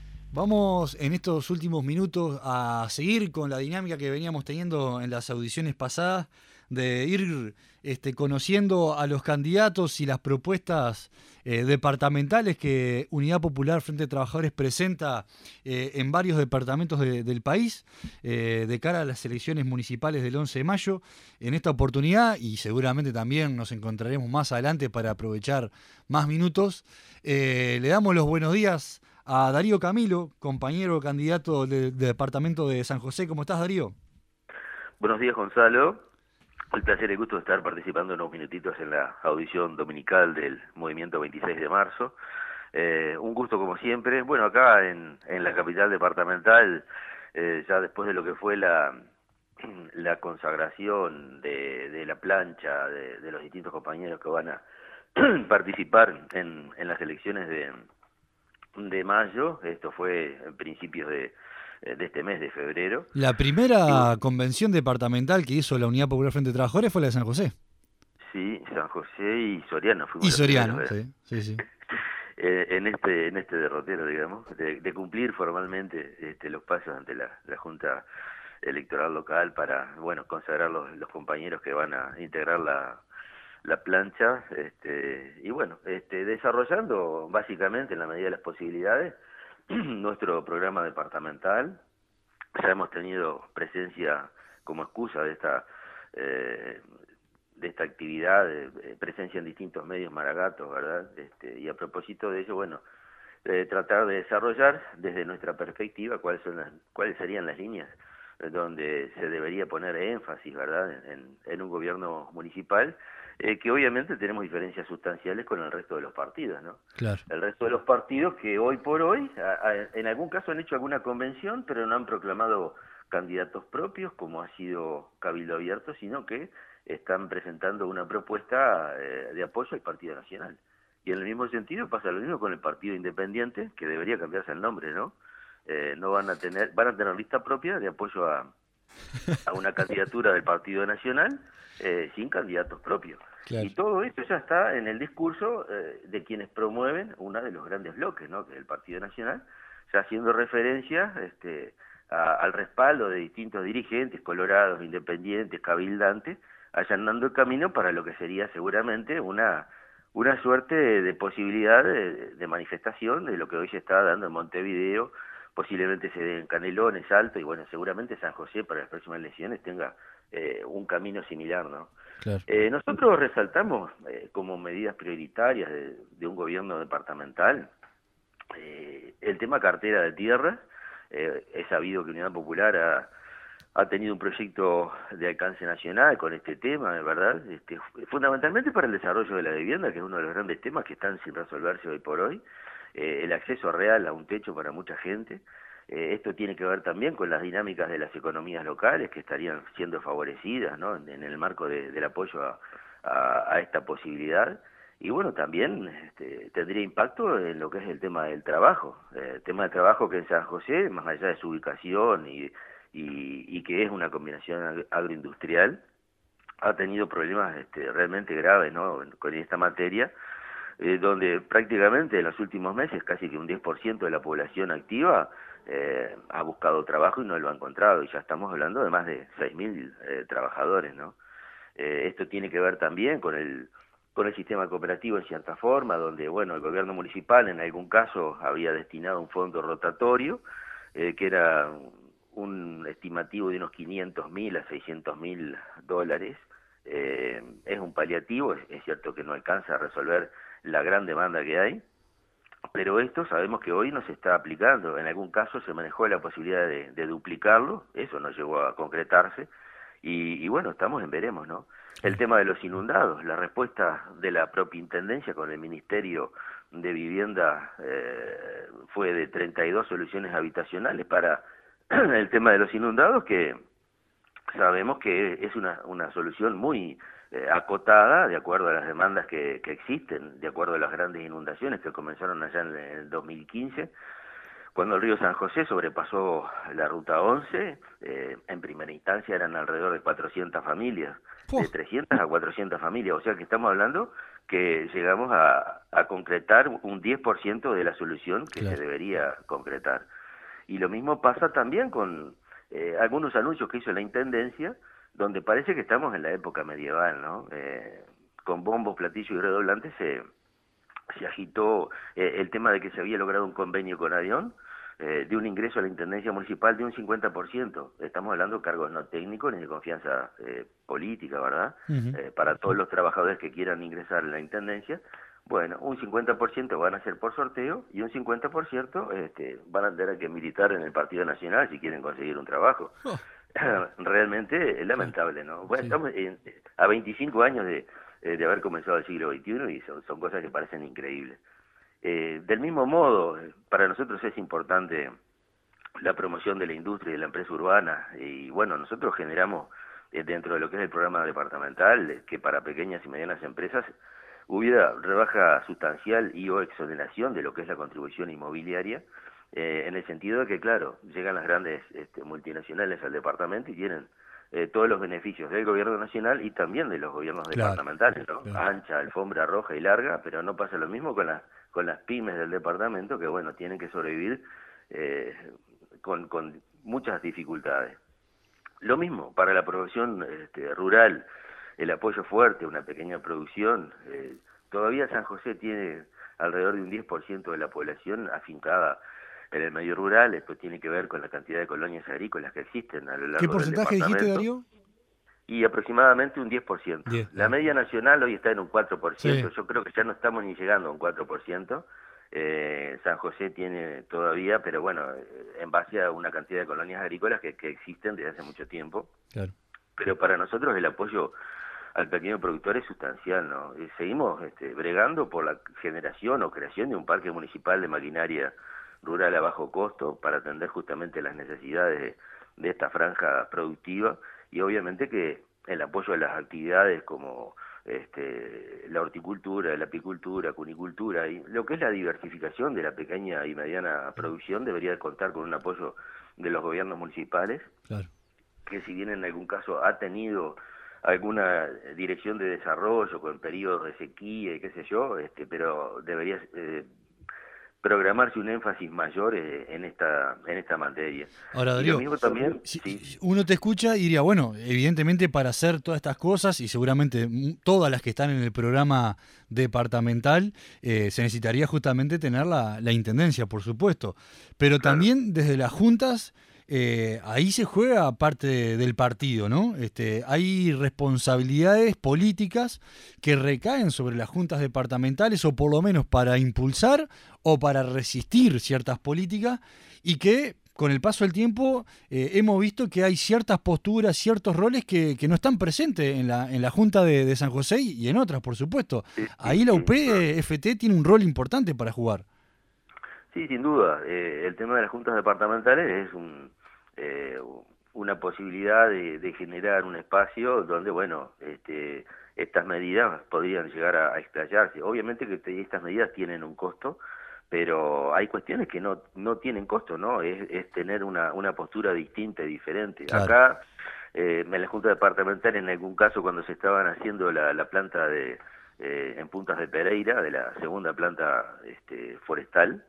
Vamos en estos últimos minutos a seguir con la dinámica que veníamos teniendo en las audiciones pasadas, de ir este, conociendo a los candidatos y las propuestas eh, departamentales que Unidad Popular Frente de Trabajadores presenta eh, en varios departamentos de, del país eh, de cara a las elecciones municipales del once de mayo. En esta oportunidad, y seguramente también nos encontraremos más adelante para aprovechar más minutos, eh, le damos los buenos días a Darío Camilo, compañero candidato del de departamento de San José. ¿Cómo estás, Darío? Buenos días, Gonzalo. El placer y gusto de estar participando unos minutitos en la audición dominical del Movimiento veintiséis de marzo. Eh, un gusto como siempre. Bueno, acá en, en la capital departamental, eh, ya después de lo que fue la, la consagración de, de la plancha de, de los distintos compañeros que van a participar en, en las elecciones de, de mayo, esto fue en principios de de este mes de febrero. La primera sí. convención departamental que hizo la Unidad Popular Frente de Trabajadores fue la de San José. Sí, San José y Soriano. Y Soriano, primeros, sí, sí, sí. eh, en este en este derrotero, digamos, de, de cumplir formalmente este, los pasos ante la, la Junta Electoral Local para, bueno, consagrar los, los compañeros que van a integrar la, la plancha, este, y bueno, este, desarrollando básicamente en la medida de las posibilidades nuestro programa departamental. Ya hemos tenido presencia como excusa de esta eh, de esta actividad, de, de presencia en distintos medios maragatos, ¿verdad? Este, y a propósito de ello, bueno, eh, tratar de desarrollar desde nuestra perspectiva cuáles son las, cuáles serían las líneas donde se debería poner énfasis, ¿verdad? En, en un gobierno municipal, eh, que obviamente tenemos diferencias sustanciales con el resto de los partidos, ¿no? Claro. El resto de los partidos que hoy por hoy, a, a, en algún caso han hecho alguna convención, pero no han proclamado candidatos propios, como ha sido Cabildo Abierto, sino que están presentando una propuesta eh, de apoyo al Partido Nacional. Y en el mismo sentido pasa lo mismo con el Partido Independiente, que debería cambiarse el nombre, ¿no? Eh, no van a tener, van a tener lista propia de apoyo a, a una candidatura del Partido Nacional eh, sin candidatos propios. Claro. Y todo esto ya está en el discurso eh, de quienes promueven uno de los grandes bloques, ¿no? Que es el Partido Nacional, ya haciendo referencia este, a, al respaldo de distintos dirigentes, colorados, independientes, cabildantes, allanando el camino para lo que sería seguramente una, una suerte de, de posibilidad de, de manifestación de lo que hoy se está dando en Montevideo, posiblemente se dé en Canelones, Salto, y bueno, seguramente San José para las próximas elecciones tenga eh, un camino similar, ¿no? Claro. Eh, nosotros resaltamos eh, como medidas prioritarias de, de un gobierno departamental eh, el tema cartera de tierras. Eh, es sabido que Unidad Popular ha, ha tenido un proyecto de alcance nacional con este tema, de verdad, este, fundamentalmente para el desarrollo de la vivienda, que es uno de los grandes temas que están sin resolverse hoy por hoy. Eh, el acceso real a un techo para mucha gente. Eh, esto tiene que ver también con las dinámicas de las economías locales que estarían siendo favorecidas, ¿no? en, en el marco de, del apoyo a, a, a esta posibilidad. Y bueno, también este, tendría impacto en lo que es el tema del trabajo. Eh, el tema del trabajo que en San José, más allá de su ubicación y, y, y que es una combinación agroindustrial, ha tenido problemas este, realmente graves, ¿no? con esta materia. Eh, donde prácticamente en los últimos meses casi que un diez por ciento de la población activa eh, ha buscado trabajo y no lo ha encontrado, y ya estamos hablando de más de seis mil eh, trabajadores, ¿no? Eh, esto tiene que ver también con el con el sistema cooperativo en cierta forma, donde bueno, el gobierno municipal en algún caso había destinado un fondo rotatorio, eh, que era un estimativo de unos quinientos mil a seiscientos mil dólares. Eh, es un paliativo, es, es cierto que no alcanza a resolver la gran demanda que hay, pero esto sabemos que hoy no se está aplicando. En algún caso se manejó la posibilidad de, de duplicarlo, eso no llegó a concretarse, y, y bueno, estamos en veremos, ¿no? El tema de los inundados, la respuesta de la propia Intendencia con el Ministerio de Vivienda eh, fue de treinta y dos soluciones habitacionales para el tema de los inundados, que sabemos que es una, una solución muy eh, acotada de acuerdo a las demandas que, que existen, de acuerdo a las grandes inundaciones que comenzaron allá en el dos mil quince, cuando el río San José sobrepasó la ruta once. Eh, en primera instancia eran alrededor de cuatrocientas familias, de trescientas a cuatrocientas familias, o sea que estamos hablando que llegamos a, a concretar un diez por ciento de la solución que claro. se debería concretar. Y lo mismo pasa también con Eh, algunos anuncios que hizo la Intendencia, donde parece que estamos en la época medieval, ¿no? Eh, con bombos, platillos y redoblantes se, se agitó eh, el tema de que se había logrado un convenio con Avión, eh, de un ingreso a la Intendencia Municipal de un cincuenta por ciento. Estamos hablando de cargos no técnicos ni de confianza eh, política, ¿verdad? Uh-huh. Eh, para todos los trabajadores que quieran ingresar a la Intendencia. Bueno, un cincuenta por ciento van a ser por sorteo y un cincuenta por ciento este, van a tener que militar en el Partido Nacional si quieren conseguir un trabajo. Oh. Realmente es lamentable, ¿no? Bueno, sí. Estamos en, a veinticinco años de, de haber comenzado el siglo veintiuno y son, son cosas que parecen increíbles. Eh, del mismo modo, para nosotros es importante la promoción de la industria y de la empresa urbana, y bueno, nosotros generamos eh, dentro de lo que es el programa departamental que para pequeñas y medianas empresas hubiera rebaja sustancial y o exoneración de lo que es la contribución inmobiliaria, eh, en el sentido de que, claro, llegan las grandes este, multinacionales al departamento y tienen eh, todos los beneficios del gobierno nacional y también de los gobiernos claro, departamentales, ¿no? Claro. Ancha, alfombra roja y larga, pero no pasa lo mismo con, la, con las pymes del departamento, que, bueno, tienen que sobrevivir eh, con, con muchas dificultades. Lo mismo para la producción este, rural, el apoyo fuerte, una pequeña producción. Eh, todavía San José tiene alrededor de un diez por ciento de la población afincada en el medio rural. Esto tiene que ver con la cantidad de colonias agrícolas que existen a lo largo del departamento. ¿Qué porcentaje dijiste, Darío? Y aproximadamente un diez por ciento. diez, la media nacional hoy está en un cuatro por ciento. Sí. Yo creo que ya no estamos ni llegando a un cuatro por ciento. Eh, San José tiene todavía, pero bueno, en base a una cantidad de colonias agrícolas que, que existen desde hace mucho tiempo. Claro. Pero para nosotros el apoyo al pequeño productor es sustancial, ¿no? Y seguimos este, bregando por la generación o creación de un parque municipal de maquinaria rural a bajo costo para atender justamente las necesidades de, de esta franja productiva, y obviamente que el apoyo a las actividades como este, la horticultura, la apicultura, cunicultura, y lo que es la diversificación de la pequeña y mediana producción debería contar con un apoyo de los gobiernos municipales, claro. que si bien en algún caso ha tenido alguna dirección de desarrollo con periodos de sequía y qué sé yo, este, pero debería eh, programarse un énfasis mayor eh, en esta en esta materia. Ahora, y Darío, lo mismo también, si, sí. uno te escucha y diría, bueno, evidentemente para hacer todas estas cosas, y seguramente todas las que están en el programa departamental, eh, se necesitaría justamente tener la, la intendencia, por supuesto. Pero Claro. también desde las juntas, eh, ahí se juega parte del partido, ¿no? Este, hay responsabilidades políticas que recaen sobre las juntas departamentales, o por lo menos para impulsar o para resistir ciertas políticas, y que con el paso del tiempo eh, hemos visto que hay ciertas posturas, ciertos roles que, que no están presentes en la, en la Junta de, de San José y en otras, por supuesto. Sí, Ahí sí, la sí, U P claro. F T tiene un rol importante para jugar. Sí, sin duda. Eh, el tema de las juntas departamentales es un, eh, una posibilidad de, de generar un espacio donde, bueno, este, estas medidas podrían llegar a, a explayarse. Obviamente que te, estas medidas tienen un costo, pero hay cuestiones que no no tienen costo, ¿no? Es, es tener una, una postura distinta y diferente. Claro. Acá, eh, en la Junta Departamental, en algún caso, cuando se estaban haciendo la, la planta de eh, en Puntas de Pereira, de la segunda planta este, forestal,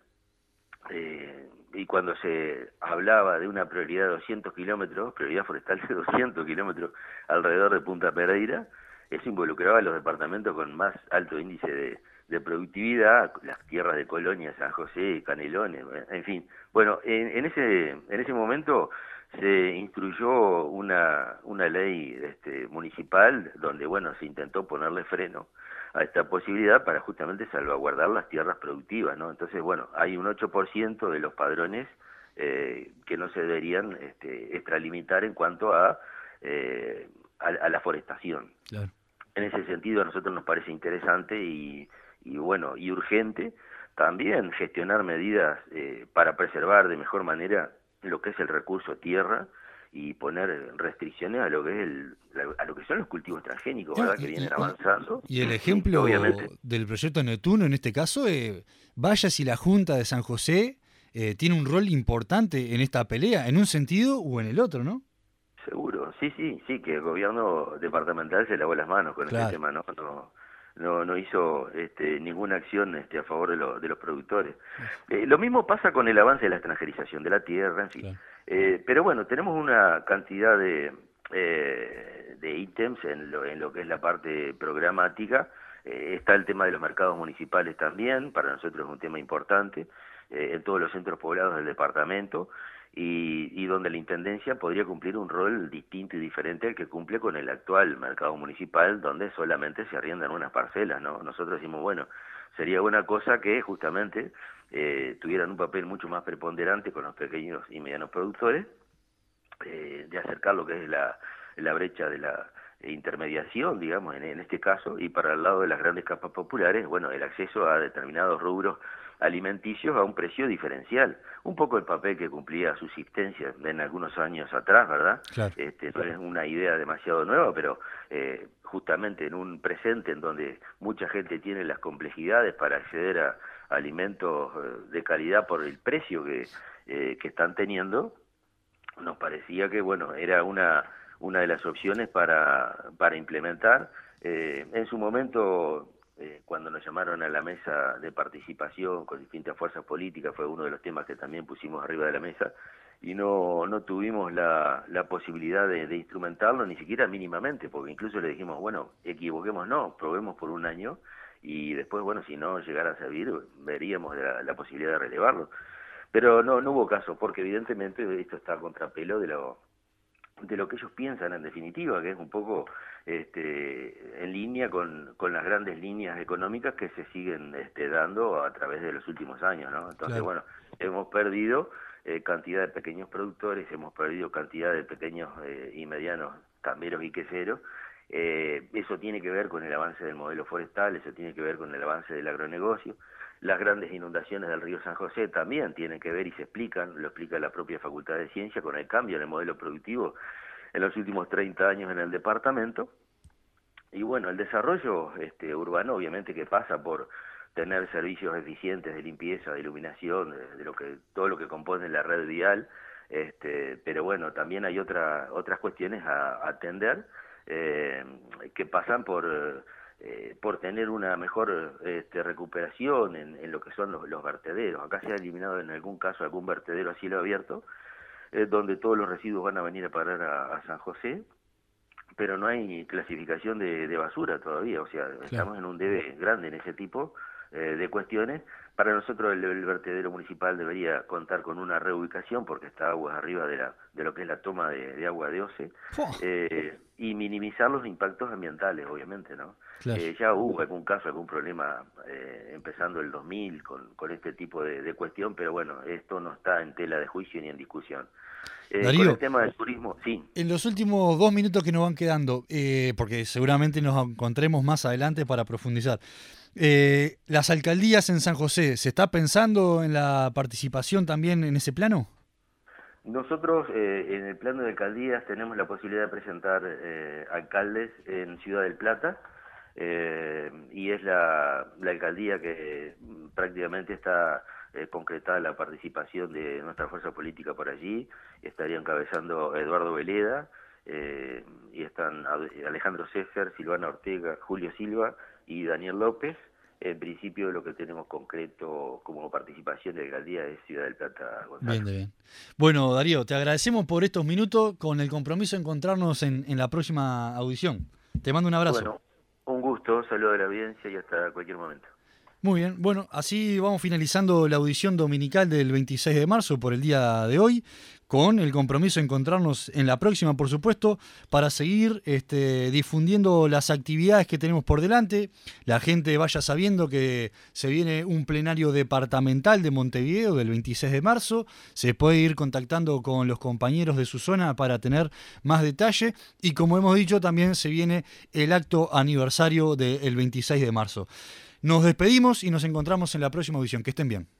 Eh, y cuando se hablaba de una prioridad de doscientos kilómetros, prioridad forestal de doscientos kilómetros alrededor de Punta Pereira, eso involucraba a los departamentos con más alto índice de, de productividad, las tierras de Colonia, San José, Canelones, en fin. Bueno, en, en ese en ese momento se instruyó una una ley este, municipal donde, bueno, se intentó ponerle freno a esta posibilidad para justamente salvaguardar las tierras productivas, ¿no? Entonces, bueno, hay un ocho por ciento de los padrones eh, que no se deberían este, extralimitar en cuanto a, eh, a, a la forestación. Claro. En ese sentido, a nosotros nos parece interesante y, y bueno, y urgente también gestionar medidas eh, para preservar de mejor manera lo que es el recurso tierra, y poner restricciones a lo que es el, a lo que son los cultivos transgénicos, ¿verdad? Que vienen avanzando. Y el ejemplo obviamente del proyecto Neptuno en este caso, eh, vaya si la Junta de San José eh, tiene un rol importante en esta pelea, en un sentido o en el otro, ¿no? Seguro, sí, sí, sí, que el gobierno departamental se lavó las manos con Claro. este tema, ¿no? No, no, no hizo este, ninguna acción este, a favor de, lo, de los productores. Eh, lo mismo pasa con el avance de la extranjerización de la tierra, en fin. Claro. Eh, pero bueno, tenemos una cantidad de, eh, de ítems en lo, en lo que es la parte programática. Eh, está el tema de los mercados municipales también, para nosotros es un tema importante, eh, en todos los centros poblados del departamento, y, y donde la Intendencia podría cumplir un rol distinto y diferente al que cumple con el actual mercado municipal, donde solamente se arriendan unas parcelas, ¿no? Nosotros decimos, bueno, sería una cosa que justamente eh, tuvieran un papel mucho más preponderante con los pequeños y medianos productores, eh, de acercar lo que es la, la brecha de la intermediación, digamos, en, en este caso, y para el lado de las grandes capas populares, bueno, el acceso a determinados rubros alimenticios a un precio diferencial. Un poco el papel que cumplía Subsistencia en algunos años atrás, ¿verdad? Claro. Este, no es una idea demasiado nueva, pero eh, justamente en un presente en donde mucha gente tiene las complejidades para acceder a, a alimentos eh, de calidad por el precio que, eh, que están teniendo, nos parecía que, bueno, era una, una de las opciones para, para implementar. Eh, en su momento, eh, cuando nos llamaron a la mesa de participación con distintas fuerzas políticas, fue uno de los temas que también pusimos arriba de la mesa, y no, no tuvimos la, la posibilidad de, de instrumentarlo ni siquiera mínimamente, porque incluso le dijimos, bueno, equivoquémonos, probemos por un año, y después, bueno, si no llegara a servir, veríamos la, la posibilidad de relevarlo. Pero no, no hubo caso, porque evidentemente esto está a contrapelo de lo de lo que ellos piensan en definitiva, que es un poco este, en línea con, con las grandes líneas económicas que se siguen este, dando a través de los últimos años, ¿no? Entonces, Claro. bueno, hemos perdido eh, cantidad de pequeños productores, hemos perdido cantidad de pequeños eh, y medianos camberos y queseros. Eh, eso tiene que ver con el avance del modelo forestal, eso tiene que ver con el avance del agronegocio. Las grandes inundaciones del río San José también tienen que ver y se explican, lo explica la propia Facultad de Ciencia, con el cambio en el modelo productivo en los últimos treinta años en el departamento. y bueno, el desarrollo este, urbano obviamente que pasa por tener servicios eficientes de limpieza, de iluminación, de, de lo que todo lo que compone la red vial, este, pero bueno, también hay otra, otras cuestiones a, a atender eh, que pasan por eh, por tener una mejor este, recuperación en, en lo que son los, los vertederos. Acá se ha eliminado en algún caso algún vertedero a cielo abierto, eh, donde todos los residuos van a venir a parar a, a San José, pero no hay clasificación de, de basura todavía, o sea, claro. Estamos en un debe grande en ese tipo eh, de cuestiones. Para nosotros el, el vertedero municipal debería contar con una reubicación porque está aguas arriba de la de lo que es la toma de, de agua de Ose, oh. eh, y minimizar los impactos ambientales, obviamente, ¿no? Claro. Eh, ya hubo algún caso, algún problema eh, empezando el dos mil con, con este tipo de, de cuestión, pero bueno, esto no está en tela de juicio ni en discusión. Eh, Darío, con el tema del turismo, sí. En los últimos dos minutos que nos van quedando, eh, porque seguramente nos encontremos más adelante para profundizar, eh, las alcaldías en San José, ¿se está pensando en la participación también en ese plano? Nosotros eh, en el plano de alcaldías tenemos la posibilidad de presentar eh, alcaldes en Ciudad del Plata, eh, y es la, la alcaldía que prácticamente está eh, concretada la participación de nuestra fuerza política por allí. Estaría encabezando Eduardo Veleda, eh, y están Alejandro Sefer, Silvana Ortega, Julio Silva y Daniel López. En principio lo que tenemos concreto como participación de la alcaldía es Ciudad del Plata, Gonzalo. Bien, bien. Bueno, Darío, te agradecemos por estos minutos con el compromiso de encontrarnos en, en la próxima audición. Te mando un abrazo. Bueno, un gusto, saludo a la audiencia y hasta cualquier momento. Muy bien, bueno, así vamos finalizando la audición dominical del veintiséis de marzo por el día de hoy, con el compromiso de encontrarnos en la próxima, por supuesto, para seguir este, difundiendo las actividades que tenemos por delante. La gente vaya sabiendo que se viene un plenario departamental de Montevideo del veintiséis de marzo, se puede ir contactando con los compañeros de su zona para tener más detalle, y como hemos dicho, también se viene el acto aniversario del veintiséis de marzo. Nos despedimos y nos encontramos en la próxima audición. Que estén bien.